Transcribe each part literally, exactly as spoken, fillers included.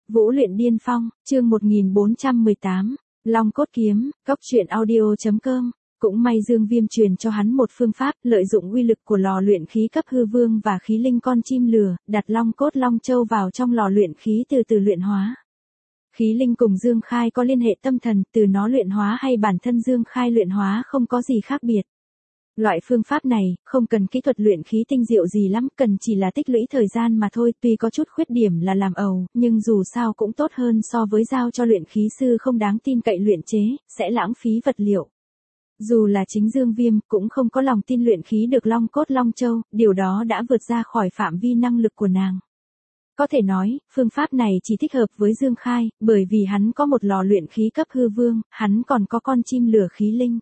Vũ luyện điên phong, chương một nghìn bốn trăm mười tám, Long cốt kiếm, cóc truyện audio.com. Cũng may Dương Viêm truyền cho hắn một phương pháp, lợi dụng uy lực của lò luyện khí cấp hư vương và khí linh con chim lửa, đặt long cốt long châu vào trong lò luyện khí từ từ luyện hóa. Khí linh cùng Dương Khai có liên hệ tâm thần, từ nó luyện hóa hay bản thân Dương Khai luyện hóa không có gì khác biệt. Loại phương pháp này, không cần kỹ thuật luyện khí tinh diệu gì lắm, cần chỉ là tích lũy thời gian mà thôi, tuy có chút khuyết điểm là làm ẩu, nhưng dù sao cũng tốt hơn so với giao cho luyện khí sư không đáng tin cậy luyện chế, sẽ lãng phí vật liệu. Dù là chính Dương Viêm, cũng không có lòng tin luyện khí được long cốt long châu, điều đó đã vượt ra khỏi phạm vi năng lực của nàng. Có thể nói, phương pháp này chỉ thích hợp với Dương Khai, bởi vì hắn có một lò luyện khí cấp hư vương, hắn còn có con chim lửa khí linh.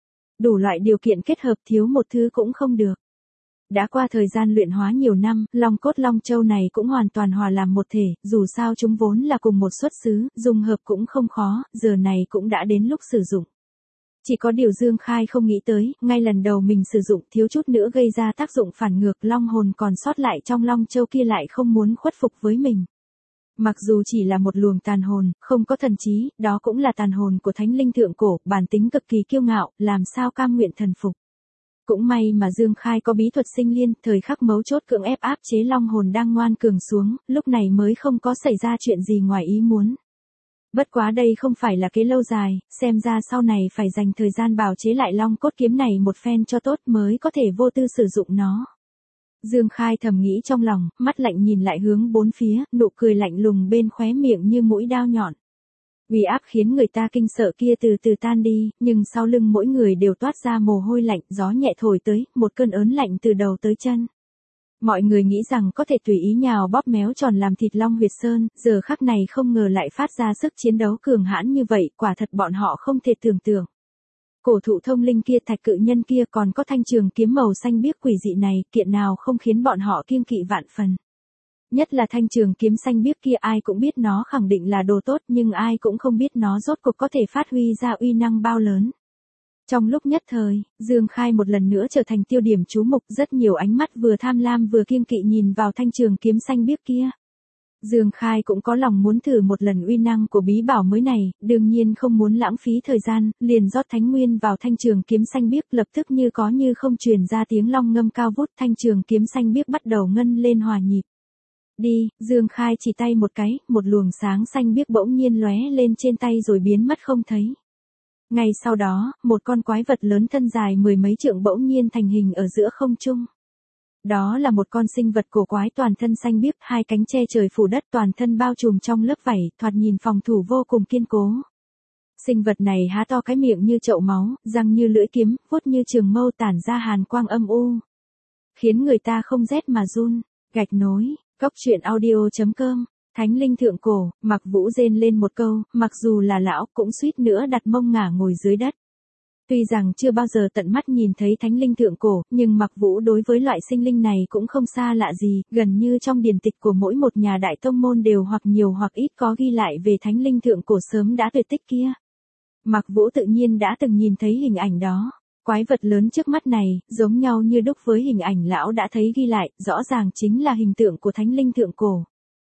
Đủ loại điều kiện kết hợp thiếu một thứ cũng không được. Đã qua thời gian luyện hóa nhiều năm, long cốt long châu này cũng hoàn toàn hòa làm một thể, dù sao chúng vốn là cùng một xuất xứ, dùng hợp cũng không khó, giờ này cũng đã đến lúc sử dụng. Chỉ có điều Dương Khai không nghĩ tới, ngay lần đầu mình sử dụng thiếu chút nữa gây ra tác dụng phản ngược, long hồn còn sót lại trong long châu kia lại không muốn khuất phục với mình. Mặc dù chỉ là một luồng tàn hồn, không có thần trí, đó cũng là tàn hồn của thánh linh thượng cổ, bản tính cực kỳ kiêu ngạo, làm sao cam nguyện thần phục. Cũng may mà Dương Khai có bí thuật sinh liên, thời khắc mấu chốt cưỡng ép áp chế long hồn đang ngoan cường xuống, lúc này mới không có xảy ra chuyện gì ngoài ý muốn. Bất quá đây không phải là kế lâu dài, xem ra sau này phải dành thời gian bào chế lại long cốt kiếm này một phen cho tốt mới có thể vô tư sử dụng nó. Dương Khai thầm nghĩ trong lòng, mắt lạnh nhìn lại hướng bốn phía, nụ cười lạnh lùng bên khóe miệng như mũi đao nhọn. Uy áp khiến người ta kinh sợ kia từ từ tan đi, nhưng sau lưng mỗi người đều toát ra mồ hôi lạnh, gió nhẹ thổi tới, một cơn ớn lạnh từ đầu tới chân. Mọi người nghĩ rằng có thể tùy ý nhào bóp méo tròn làm thịt long huyệt sơn, giờ khắc này không ngờ lại phát ra sức chiến đấu cường hãn như vậy, quả thật bọn họ không thể tưởng tượng. Cổ thụ thông linh kia, thạch cự nhân kia, còn có thanh trường kiếm màu xanh biếc quỷ dị này, kiện nào không khiến bọn họ kiêng kỵ vạn phần. Nhất là thanh trường kiếm xanh biếc kia, ai cũng biết nó khẳng định là đồ tốt, nhưng ai cũng không biết nó rốt cuộc có thể phát huy ra uy năng bao lớn. Trong lúc nhất thời, Dương Khai một lần nữa trở thành tiêu điểm chú mục, rất nhiều ánh mắt vừa tham lam vừa kiêng kỵ nhìn vào thanh trường kiếm xanh biếc kia. Dương Khai cũng có lòng muốn thử một lần uy năng của bí bảo mới này, đương nhiên không muốn lãng phí thời gian, liền rót thánh nguyên vào thanh trường kiếm xanh biếc, lập tức như có như không truyền ra tiếng long ngâm cao vút, thanh trường kiếm xanh biếc bắt đầu ngân lên hòa nhịp. Đi, Dương Khai chỉ tay một cái, một luồng sáng xanh biếc bỗng nhiên lóe lên trên tay rồi biến mất không thấy. Ngay sau đó, một con quái vật lớn thân dài mười mấy trượng bỗng nhiên thành hình ở giữa không trung. Đó là một con sinh vật cổ quái toàn thân xanh biếc, hai cánh che trời phủ đất, toàn thân bao trùm trong lớp vảy, thoạt nhìn phòng thủ vô cùng kiên cố. Sinh vật này há to cái miệng như chậu máu, răng như lưỡi kiếm, vuốt như trường mâu tản ra hàn quang âm u, khiến người ta không rét mà run. Gạch nối, cóc truyện audio.com. Thánh linh thượng cổ, Mặc Vũ rên lên một câu, mặc dù là lão cũng suýt nữa đặt mông ngả ngồi dưới đất. Tuy rằng chưa bao giờ tận mắt nhìn thấy thánh linh thượng cổ, nhưng Mặc Vũ đối với loại sinh linh này cũng không xa lạ gì, gần như trong điển tịch của mỗi một nhà đại tông môn đều hoặc nhiều hoặc ít có ghi lại về thánh linh thượng cổ sớm đã tuyệt tích kia. Mặc Vũ tự nhiên đã từng nhìn thấy hình ảnh đó. Quái vật lớn trước mắt này, giống nhau như đúc với hình ảnh lão đã thấy ghi lại, rõ ràng chính là hình tượng của thánh linh thượng cổ.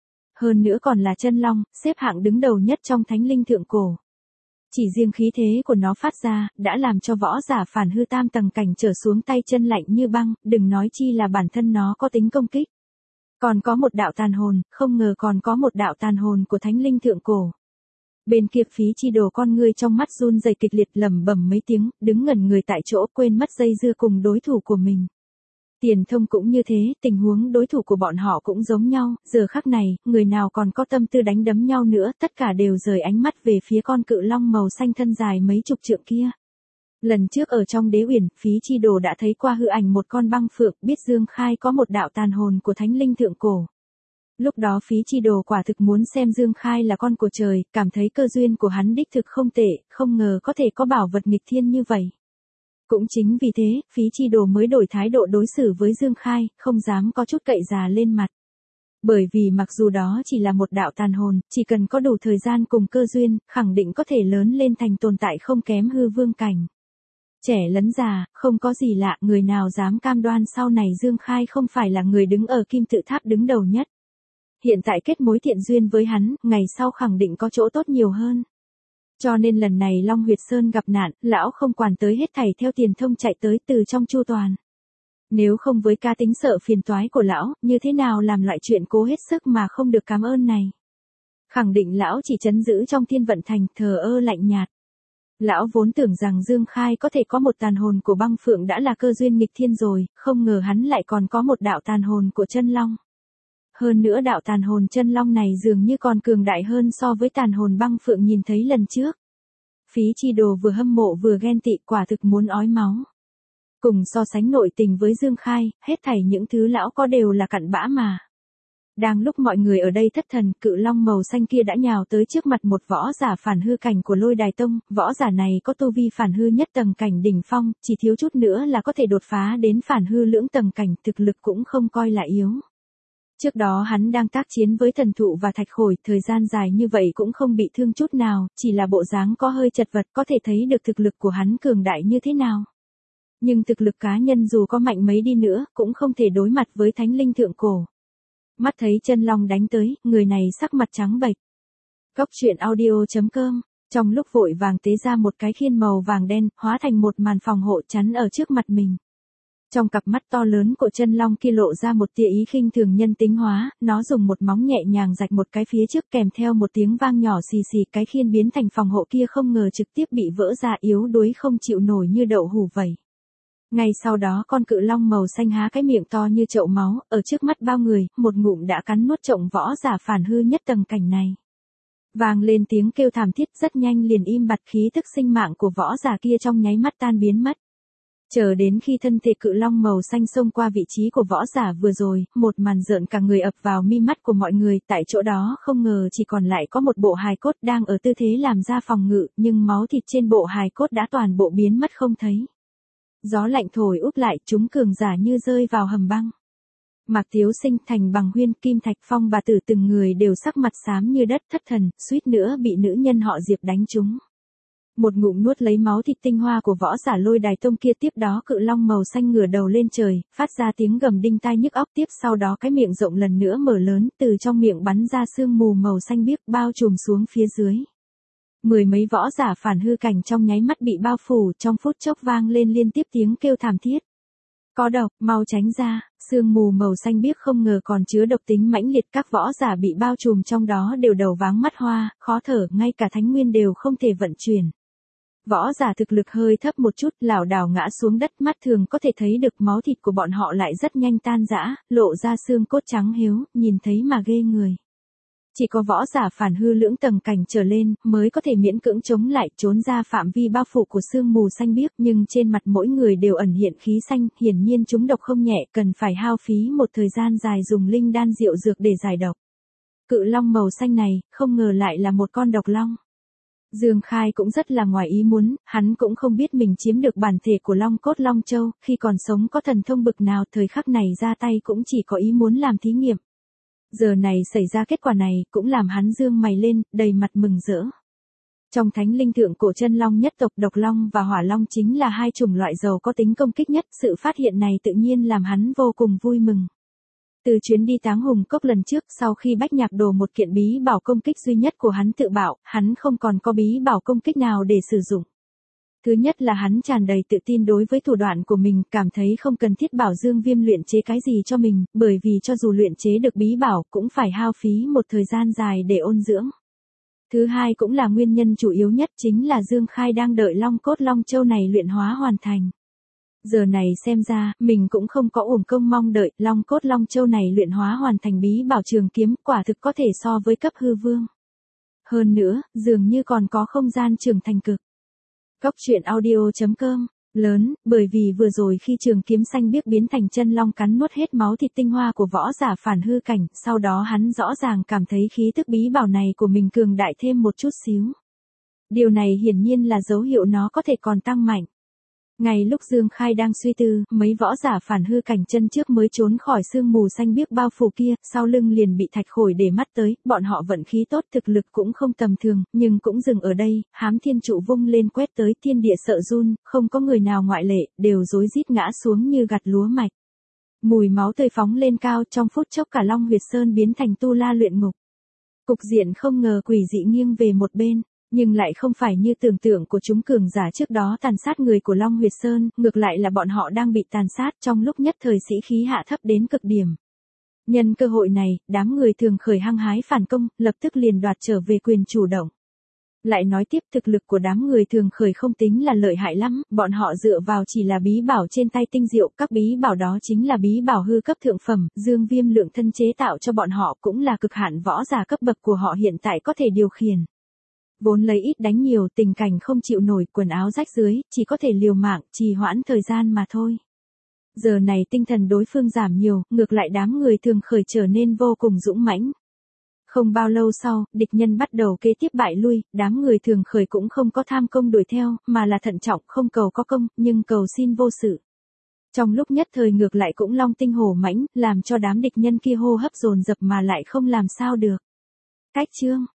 Hơn nữa còn là chân long, xếp hạng đứng đầu nhất trong thánh linh thượng cổ. Chỉ riêng khí thế của nó phát ra, đã làm cho võ giả phản hư tam tầng cảnh trở xuống tay chân lạnh như băng, đừng nói chi là bản thân nó có tính công kích. Còn có một đạo tàn hồn, không ngờ còn có một đạo tàn hồn của thánh linh thượng cổ. Bên kia Phí Chi Đồ con ngươi trong mắt run rẩy kịch liệt, lẩm bẩm mấy tiếng, đứng ngẩn người tại chỗ, quên mất dây dưa cùng đối thủ của mình. Tiền Thông cũng như thế, tình huống đối thủ của bọn họ cũng giống nhau, giờ khắc này, người nào còn có tâm tư đánh đấm nhau nữa, tất cả đều rời ánh mắt về phía con cự long màu xanh thân dài mấy chục trượng kia. Lần trước ở trong đế uyển, Phí Chi Đồ đã thấy qua hư ảnh một con băng phượng, biết Dương Khai có một đạo tàn hồn của thánh linh thượng cổ. Lúc đó Phí Chi Đồ quả thực muốn xem Dương Khai là con của trời, cảm thấy cơ duyên của hắn đích thực không tệ, không ngờ có thể có bảo vật nghịch thiên như vậy. Cũng chính vì thế, Phí Chi Đồ mới đổi thái độ đối xử với Dương Khai, không dám có chút cậy già lên mặt. Bởi vì mặc dù đó chỉ là một đạo tàn hồn, chỉ cần có đủ thời gian cùng cơ duyên, khẳng định có thể lớn lên thành tồn tại không kém hư vương cảnh. Trẻ lẫn già, không có gì lạ, người nào dám cam đoan sau này Dương Khai không phải là người đứng ở kim tự tháp đứng đầu nhất. hiện tại kết mối thiện duyên với hắn, ngày sau khẳng định có chỗ tốt nhiều hơn. Cho nên lần này Long Huyệt Sơn gặp nạn, lão không quản tới hết thảy theo tiền thông chạy tới từ trong Chu Toàn. Nếu không với cá tính sợ phiền toái của lão, như thế nào làm loại chuyện cố hết sức mà không được cảm ơn này. Khẳng định lão chỉ trấn giữ trong Thiên Vận Thành, thờ ơ lạnh nhạt. Lão vốn tưởng rằng Dương Khai có thể có một tàn hồn của băng phượng đã là cơ duyên nghịch thiên rồi, không ngờ hắn lại còn có một đạo tàn hồn của chân long. Hơn nữa đạo tàn hồn chân long này dường như còn cường đại hơn so với tàn hồn băng phượng nhìn thấy lần trước. Phí Chi Đồ vừa hâm mộ vừa ghen tị, quả thực muốn ói máu. Cùng so sánh nội tình với Dương Khai, hết thảy những thứ lão có đều là cặn bã mà. Đang lúc mọi người ở đây thất thần, cự long màu xanh kia đã nhào tới trước mặt một võ giả phản hư cảnh của Lôi Đài Tông, võ giả này có tu vi phản hư nhất tầng cảnh đỉnh phong, chỉ thiếu chút nữa là có thể đột phá đến phản hư lưỡng tầng cảnh, thực lực cũng không coi là yếu. Trước đó hắn đang tác chiến với thần thụ và thạch khổi, thời gian dài như vậy cũng không bị thương chút nào, chỉ là bộ dáng có hơi chật vật, có thể thấy được thực lực của hắn cường đại như thế nào. Nhưng thực lực cá nhân dù có mạnh mấy đi nữa, cũng không thể đối mặt với thánh linh thượng cổ. Mắt thấy chân long đánh tới, người này sắc mặt trắng bệch. Góc truyện audio chấm com, trong lúc vội vàng tế ra một cái khiên màu vàng đen, hóa thành một màn phòng hộ chắn ở trước mặt mình. Trong cặp mắt to lớn của chân long kia lộ ra một tia ý khinh thường nhân tính hóa, nó dùng một móng nhẹ nhàng rạch một cái phía trước kèm theo một tiếng vang nhỏ xì xì, cái khiên biến thành phòng hộ kia không ngờ trực tiếp bị vỡ ra, yếu đuối không chịu nổi như đậu hũ vậy. Ngay sau đó con cự long màu xanh há cái miệng to như chậu máu, ở trước mắt bao người, một ngụm đã cắn nuốt trộm võ giả phản hư nhất tầng cảnh này. Vang lên tiếng kêu thảm thiết, rất nhanh liền im bặt, khí tức sinh mạng của võ giả kia trong nháy mắt tan biến mất. Chờ đến khi thân thể cự long màu xanh xông qua vị trí của võ giả vừa rồi, một màn rợn cả người ập vào mi mắt của mọi người, tại chỗ đó không ngờ chỉ còn lại có một bộ hài cốt đang ở tư thế làm ra phòng ngự, nhưng máu thịt trên bộ hài cốt đã toàn bộ biến mất không thấy. Gió lạnh thổi úp lại, chúng cường giả như rơi vào hầm băng. Mạc Tiếu Sinh, Thành Bằng Huyên, Kim Thạch Phong bà tử từng người đều sắc mặt xám như đất, thất thần, suýt nữa bị nữ nhân họ Diệp đánh trúng. Một ngụm nuốt lấy máu thịt tinh hoa của võ giả Lôi Đài Tông kia, tiếp đó cự long màu xanh ngửa đầu lên trời, phát ra tiếng gầm đinh tai nhức óc, tiếp sau đó cái miệng rộng lần nữa mở lớn, từ trong miệng bắn ra sương mù màu xanh biếc bao trùm xuống phía dưới. Mười mấy võ giả phản hư cảnh trong nháy mắt bị bao phủ, trong phút chốc vang lên liên tiếp tiếng kêu thảm thiết. Có độc, mau tránh ra, sương mù màu xanh biếc không ngờ còn chứa độc tính mãnh liệt, các võ giả bị bao trùm trong đó đều đầu váng mắt hoa, khó thở, ngay cả thánh nguyên đều không thể vận chuyển. Võ giả thực lực hơi thấp một chút, lảo đảo ngã xuống đất, mắt thường có thể thấy được máu thịt của bọn họ lại rất nhanh tan rã, lộ ra xương cốt trắng hiếu, nhìn thấy mà ghê người. Chỉ có võ giả phản hư lưỡng tầng cảnh trở lên, mới có thể miễn cưỡng chống lại, trốn ra phạm vi bao phủ của sương mù xanh biếc, nhưng trên mặt mỗi người đều ẩn hiện khí xanh, hiển nhiên chúng độc không nhẹ, cần phải hao phí một thời gian dài dùng linh đan diệu dược để giải độc. Cự long màu xanh này, không ngờ lại là một con độc long. Dương Khai cũng rất là ngoài ý muốn, hắn cũng không biết mình chiếm được bản thể của Long Cốt Long Châu, khi còn sống có thần thông bực nào, thời khắc này ra tay cũng chỉ có ý muốn làm thí nghiệm. Giờ này xảy ra kết quả này, cũng làm hắn dương mày lên, đầy mặt mừng rỡ. Trong thánh linh thượng cổ chân long nhất tộc, độc long và hỏa long chính là hai chủng loại giàu có tính công kích nhất, sự phát hiện này tự nhiên làm hắn vô cùng vui mừng. Từ chuyến đi Táng Hùng Cốc lần trước, sau khi Bách Nhạc Đồ một kiện bí bảo công kích duy nhất của hắn tự bạo, hắn không còn có bí bảo công kích nào để sử dụng. Thứ nhất là hắn tràn đầy tự tin đối với thủ đoạn của mình, cảm thấy không cần thiết bảo Dương Viêm luyện chế cái gì cho mình, bởi vì cho dù luyện chế được bí bảo cũng phải hao phí một thời gian dài để ôn dưỡng. Thứ hai cũng là nguyên nhân chủ yếu nhất, chính là Dương Khai đang đợi Long Cốt Long Châu này luyện hóa hoàn thành. Giờ này xem ra, mình cũng không có uổng công mong đợi, Long Cốt Long Châu này luyện hóa hoàn thành bí bảo trường kiếm, quả thực có thể so với cấp hư vương. Hơn nữa, dường như còn có không gian trưởng thành cực. Góc truyện audio chấm com, lớn, bởi vì vừa rồi khi trường kiếm xanh biếc biến thành chân long cắn nuốt hết máu thịt tinh hoa của võ giả phản hư cảnh, sau đó hắn rõ ràng cảm thấy khí tức bí bảo này của mình cường đại thêm một chút xíu. Điều này hiển nhiên là dấu hiệu nó có thể còn tăng mạnh. Ngay lúc Dương Khai đang suy tư, mấy võ giả phản hư cảnh chân trước mới trốn khỏi sương mù xanh biếc bao phủ kia, sau lưng liền bị thạch khổi để mắt tới, bọn họ vận khí tốt, thực lực cũng không tầm thường, nhưng cũng dừng ở đây, hám thiên trụ vung lên quét tới, thiên địa sợ run, không có người nào ngoại lệ, đều rối rít ngã xuống như gặt lúa mạch. Mùi máu tươi phóng lên cao, trong phút chốc cả Long Huyệt Sơn biến thành tu la luyện ngục. Cục diện không ngờ quỷ dị nghiêng về một bên, nhưng lại không phải như tưởng tượng của chúng cường giả trước đó tàn sát người của Long Huyệt Sơn, ngược lại là bọn họ đang bị tàn sát, trong lúc nhất thời sĩ khí hạ thấp đến cực điểm. Nhân cơ hội này, đám người thường khởi hăng hái phản công, lập tức liền đoạt trở về quyền chủ động. Lại nói tiếp, thực lực của đám người thường khởi không tính là lợi hại lắm, bọn họ dựa vào chỉ là bí bảo trên tay tinh diệu, các bí bảo đó chính là bí bảo hư cấp thượng phẩm, Dương Viêm lượng thân chế tạo cho bọn họ cũng là cực hạn võ giả cấp bậc của họ hiện tại có thể điều khiển. Vốn lấy ít đánh nhiều, tình cảnh không chịu nổi, quần áo rách dưới, chỉ có thể liều mạng, trì hoãn thời gian mà thôi. Giờ này tinh thần đối phương giảm nhiều, ngược lại đám người thường khởi trở nên vô cùng dũng mãnh. Không bao lâu sau, địch nhân bắt đầu kế tiếp bại lui, đám người thường khởi cũng không có tham công đuổi theo, mà là thận trọng, không cầu có công, nhưng cầu xin vô sự. Trong lúc nhất thời ngược lại cũng long tinh hổ mãnh, làm cho đám địch nhân kia hô hấp dồn dập mà lại không làm sao được. Cách chương